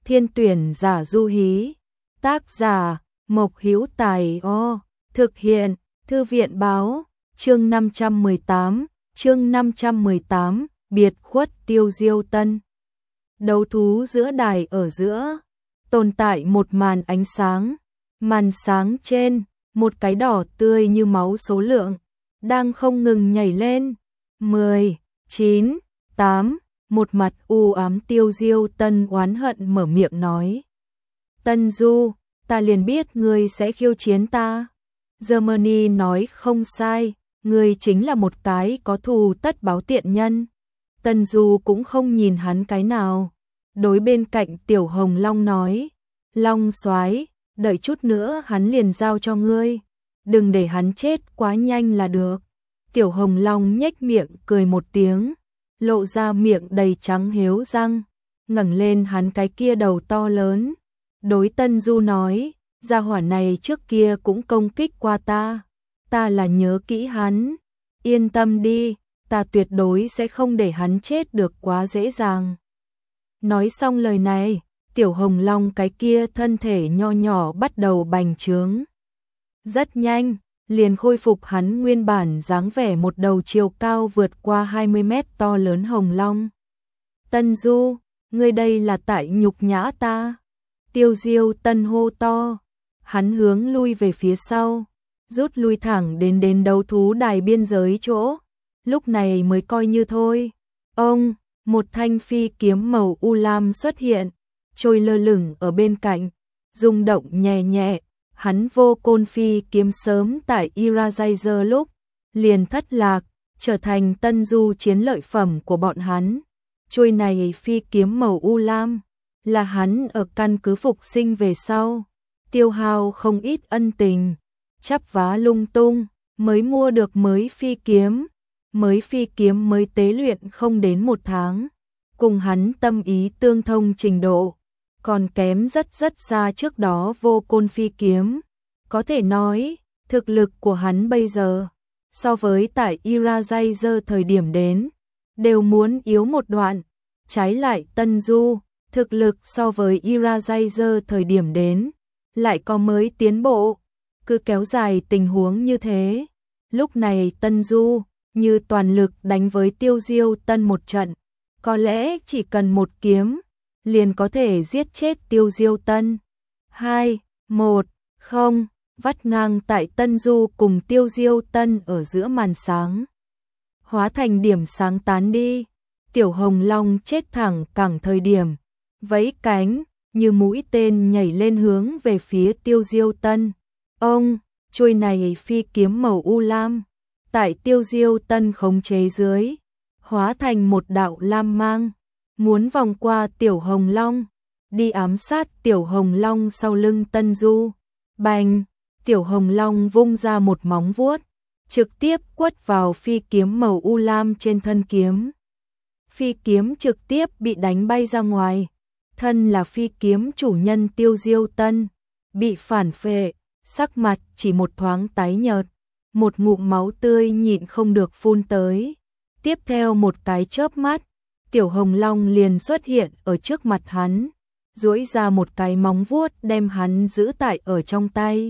Thiên tuyển giả du hí. Tác giả Mộc Hữu Tài. Thực hiện Thư viện báo. Chương 518, biệt khuất Tiêu Diêu Tân. Đấu thú giữa đài ở giữa, tồn tại một màn ánh sáng. Màn sáng trên, một cái đỏ tươi như máu số lượng, đang không ngừng nhảy lên. 10, 9, 8, một mặt u ám Tiêu Diêu Tân oán hận mở miệng nói. Tân Du, ta liền biết ngươi sẽ khiêu chiến ta. Germany nói không sai, ngươi chính là một cái có thù tất báo tiện nhân. Tân Du cũng không nhìn hắn cái nào. Đối bên cạnh Tiểu Hồng Long nói, Long soái, đợi chút nữa hắn liền giao cho ngươi. Đừng để hắn chết quá nhanh là được. Tiểu Hồng Long nhếch miệng cười một tiếng, lộ ra miệng đầy trắng héo răng, ngẩng lên hắn cái kia đầu to lớn. Đối Tân Du nói, gia hỏa này trước kia cũng công kích qua ta là nhớ kỹ hắn. Yên tâm đi, ta tuyệt đối sẽ không để hắn chết được quá dễ dàng. Nói xong lời này, Tiểu Hồng Long cái kia thân thể nho nhỏ bắt đầu bành trướng. Rất nhanh, liền khôi phục hắn nguyên bản dáng vẻ một đầu chiều cao vượt qua 20 mét to lớn hồng long. Tân Du, ngươi đây là tại nhục nhã ta. Tiêu Diêu Tân hô to. Hắn hướng lui về phía sau, rút lui thẳng đến đấu thú đài biên giới chỗ. Lúc này mới coi như thôi. Một thanh phi kiếm màu u lam xuất hiện, trôi lơ lửng ở bên cạnh, rung động nhẹ nhẹ. Hắn vô côn phi kiếm sớm tại Irajazer lúc liền thất lạc, trở thành Tân Du chiến lợi phẩm của bọn hắn. Chuôi này phi kiếm màu u lam là hắn ở căn cứ phục sinh về sau, tiêu hao không ít ân tình, chắp vá lung tung mới mua được mới phi kiếm mới tế luyện không đến 1 tháng, cùng hắn tâm ý tương thông trình độ còn kém rất xa trước đó vô côn phi kiếm. Có thể nói, thực lực của hắn bây giờ, so với tại Irajazer thời điểm đến, đều muốn yếu một đoạn. Trái lại Tân Du, thực lực so với Irajazer thời điểm đến, lại có mới tiến bộ. Cứ kéo dài tình huống như thế, lúc này Tân Du như toàn lực đánh với Tiêu Diêu Tân một trận, có lẽ chỉ cần một kiếm liền có thể giết chết Tiêu Diêu Tân. 2, 1, 0, vắt ngang tại Tân Du cùng Tiêu Diêu Tân ở giữa màn sáng, hóa thành điểm sáng tán đi. Tiểu Hồng Long chết thẳng cẳng thời điểm, vẫy cánh như mũi tên nhảy lên hướng về phía Tiêu Diêu Tân. Chuôi này phi kiếm màu u lam, tại Tiêu Diêu Tân khống chế dưới, hóa thành một đạo lam mang, muốn vòng qua Tiểu Hồng Long, đi ám sát Tiểu Hồng Long sau lưng Tân Du. Bành! Tiểu Hồng Long vung ra một móng vuốt, trực tiếp quất vào phi kiếm màu u lam trên thân kiếm. Phi kiếm trực tiếp bị đánh bay ra ngoài. Thân là phi kiếm chủ nhân Tiêu Diêu Tân bị phản phệ, sắc mặt chỉ một thoáng tái nhợt, một ngụm máu tươi nhịn không được phun tới. Tiếp theo một cái chớp mắt, Tiểu Hồng Long liền xuất hiện ở trước mặt hắn, duỗi ra một cái móng vuốt đem hắn giữ tại ở trong tay.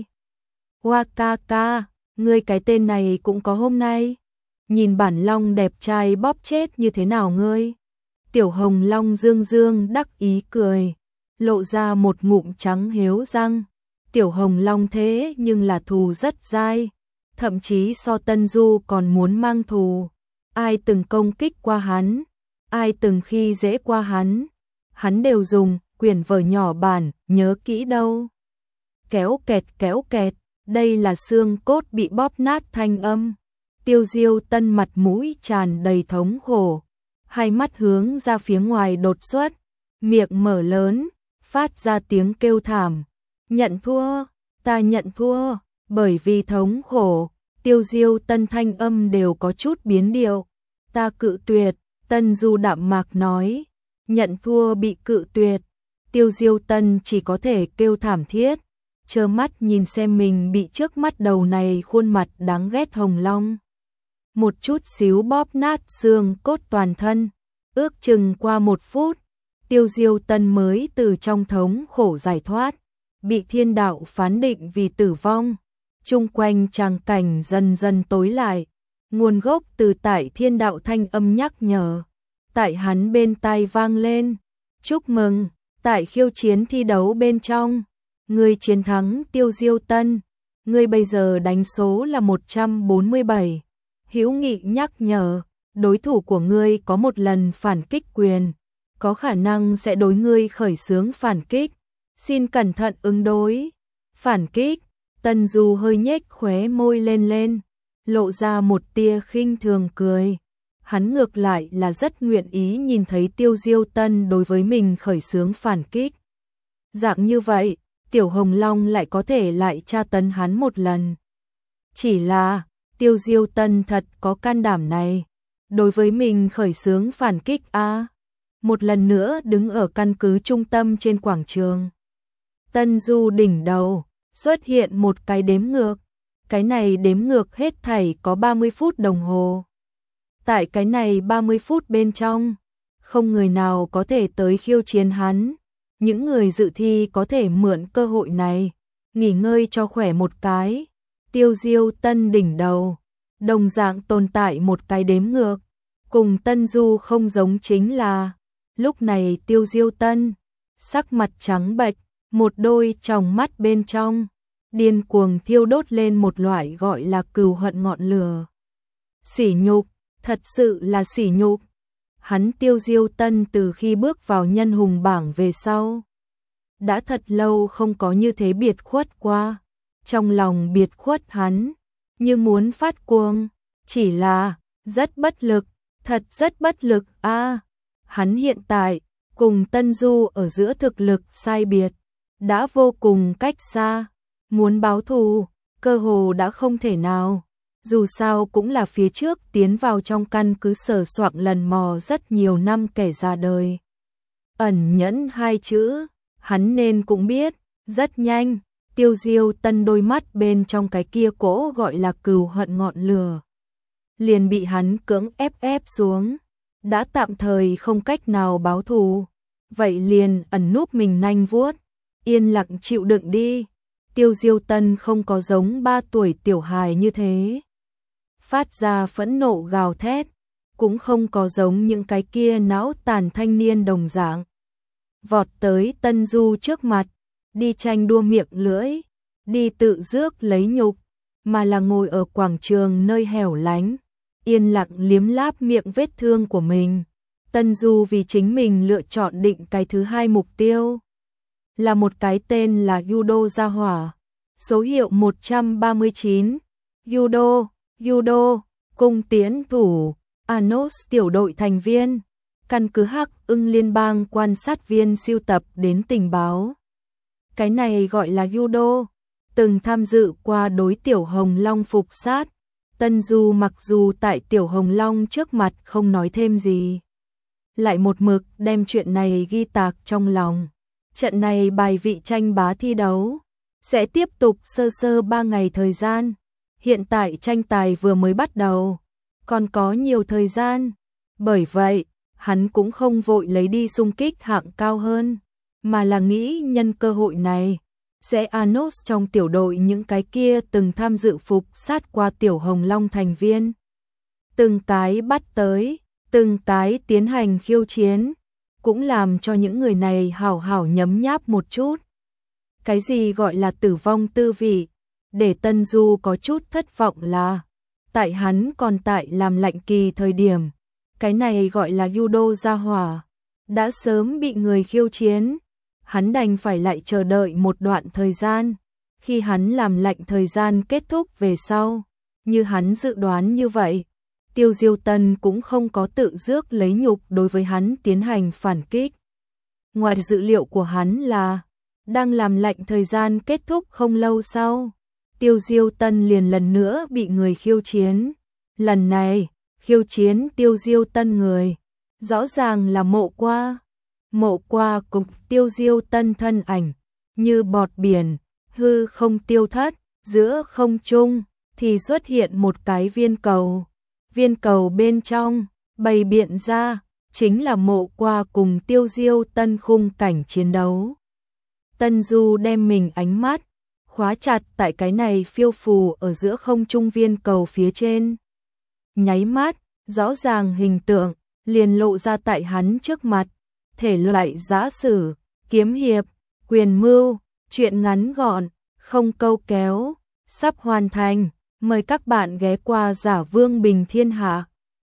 Wakaka, ngươi cái tên này cũng có hôm nay. Nhìn bản long đẹp trai bóp chết như thế nào ngươi? Tiểu Hồng Long dương đắc ý cười, lộ ra một ngụm trắng héo răng. Tiểu Hồng Long thế nhưng là thù rất dai, thậm chí so Tân Du còn muốn mang thù. Ai từng công kích qua hắn, ai từng khi dễ qua hắn đều dùng quyển vở nhỏ bản nhớ kỹ đâu. Kéo kẹt, đây là xương cốt bị bóp nát thanh âm. Tiêu Diêu Tân mặt mũi tràn đầy thống khổ, hai mắt hướng ra phía ngoài đột xuất, miệng mở lớn, phát ra tiếng kêu thảm. Nhận thua, ta nhận thua. Bởi vì thống khổ, Tiêu Diêu Tân thanh âm đều có chút biến điệu. Ta cự tuyệt. Tân Du đạm mạc nói. Nhận thua bị cự tuyệt, Tiêu Diêu Tân chỉ có thể kêu thảm thiết, trơ mắt nhìn xem mình bị trước mắt đầu này khuôn mặt đáng ghét hồng long một chút xíu bóp nát xương cốt toàn thân. Ước chừng qua 1 phút, Tiêu Diêu Tân mới từ trong thống khổ giải thoát, bị thiên đạo phán định vì tử vong. Chung quanh tràng cảnh dần dần tối lại, nguồn gốc từ tại thiên đạo thanh âm nhắc nhở. Tại hắn bên tai vang lên, chúc mừng, tại khiêu chiến thi đấu bên trong, ngươi chiến thắng Tiêu Diêu Tân, ngươi bây giờ đánh số là 147. Hữu Nghị nhắc nhở, đối thủ của ngươi có một lần phản kích quyền, có khả năng sẽ đối ngươi khởi xướng phản kích, xin cẩn thận ứng đối. Phản kích, Tân Du hơi nhếch khóe môi lên, lộ ra một tia khinh thường cười. Hắn ngược lại là rất nguyện ý nhìn thấy Tiêu Diêu Tân đối với mình khởi xướng phản kích. Dạng như vậy, Tiểu Hồng Long lại có thể lại tra tấn hắn một lần. Chỉ là, Tiêu Diêu Tân thật có can đảm này, đối với mình khởi xướng phản kích a. Một lần nữa đứng ở căn cứ trung tâm trên quảng trường. Tân Du đỉnh đầu, xuất hiện một cái đếm ngược. Cái này đếm ngược hết thảy có 30 phút đồng hồ. Tại cái này 30 phút bên trong, không người nào có thể tới khiêu chiến hắn. Những người dự thi có thể mượn cơ hội này, nghỉ ngơi cho khỏe một cái. Tiêu Diêu Tân đỉnh đầu, đồng dạng tồn tại một cái đếm ngược. Cùng Tân Du không giống chính là, lúc này Tiêu Diêu Tân, sắc mặt trắng bệch, một đôi tròng mắt bên trong, điên cuồng thiêu đốt lên một loại gọi là cừu hận ngọn lửa. Sỉ nhục, thật sự là sỉ nhục. Hắn Tiêu Diêu Tân từ khi bước vào nhân hùng bảng về sau, đã thật lâu không có như thế biệt khuất qua. Trong lòng biệt khuất hắn, như muốn phát cuồng, chỉ là, rất bất lực, thật rất bất lực a. Hắn hiện tại, cùng Tân Du ở giữa thực lực sai biệt, đã vô cùng cách xa, muốn báo thù, cơ hồ đã không thể nào. Dù sao cũng là phía trước tiến vào trong căn cứ sở soạn lần mò rất nhiều năm kẻ ra đời. Ẩn nhẫn hai chữ, hắn nên cũng biết, rất nhanh, Tiêu Diêu Tân đôi mắt bên trong cái kia cỗ gọi là cừu hận ngọn lửa. Liền bị hắn cưỡng ép xuống, đã tạm thời không cách nào báo thù. Vậy liền ẩn núp mình nanh vuốt, yên lặng chịu đựng đi. Tiêu Diêu Tân không có giống 3 tuổi tiểu hài như thế, phát ra phẫn nộ gào thét, cũng không có giống những cái kia não tàn thanh niên đồng dạng, vọt tới Tân Du trước mặt, đi tranh đua miệng lưỡi, đi tự rước lấy nhục, mà là ngồi ở quảng trường nơi hẻo lánh, yên lặng liếm láp miệng vết thương của mình. Tân Du vì chính mình lựa chọn định cái thứ hai mục tiêu, là một cái tên là Judo gia hỏa, số hiệu 139, Judo, cung tiến thủ, Anos tiểu đội thành viên, căn cứ Hắc Ưng liên bang quan sát viên siêu tập đến tình báo. Cái này gọi là Judo, từng tham dự qua đối Tiểu Hồng Long phục sát. Tân Du mặc dù tại Tiểu Hồng Long trước mặt không nói thêm gì, lại một mực đem chuyện này ghi tạc trong lòng. Trận này bài vị tranh bá thi đấu sẽ tiếp tục sơ 3 ngày thời gian. Hiện tại tranh tài vừa mới bắt đầu, còn có nhiều thời gian. Bởi vậy, hắn cũng không vội lấy đi xung kích hạng cao hơn, mà là nghĩ nhân cơ hội này, sẽ Anos trong tiểu đội những cái kia từng tham dự phục sát qua Tiểu Hồng Long thành viên. Từng cái bắt tới, từng cái tiến hành khiêu chiến, cũng làm cho những người này hảo hảo nhấm nháp một chút. Cái gì gọi là tử vong tư vị, để Tân Du có chút thất vọng là, tại hắn còn tại làm lạnh kỳ thời điểm, cái này gọi là Judo gia hỏa, đã sớm bị người khiêu chiến. Hắn đành phải lại chờ đợi một đoạn thời gian, khi hắn làm lạnh thời gian kết thúc về sau, như hắn dự đoán như vậy, Tiêu Diêu Tân cũng không có tự rước lấy nhục đối với hắn tiến hành phản kích. Ngoài dự liệu của hắn là, đang làm lạnh thời gian kết thúc không lâu sau, Tiêu Diêu Tân liền lần nữa bị người khiêu chiến. Lần này, khiêu chiến Tiêu Diêu Tân người, rõ ràng là Mộ Qua. Mộ Qua cùng Tiêu Diêu Tân thân ảnh, như bọt biển, hư không tiêu thất, giữa không trung, thì xuất hiện một cái viên cầu. Viên cầu bên trong, bày biện ra, chính là Mộ Qua cùng Tiêu Diêu Tân khung cảnh chiến đấu. Tân Du đem mình ánh mắt khóa chặt tại cái này phiêu phù ở giữa không trung viên cầu phía trên. Nháy mắt, rõ ràng hình tượng liền lộ ra tại hắn trước mặt, thể loại giã sử, kiếm hiệp, quyền mưu, truyện ngắn gọn, không câu kéo, sắp hoàn thành, mời các bạn ghé qua Giả Vương Bình Thiên Hạ.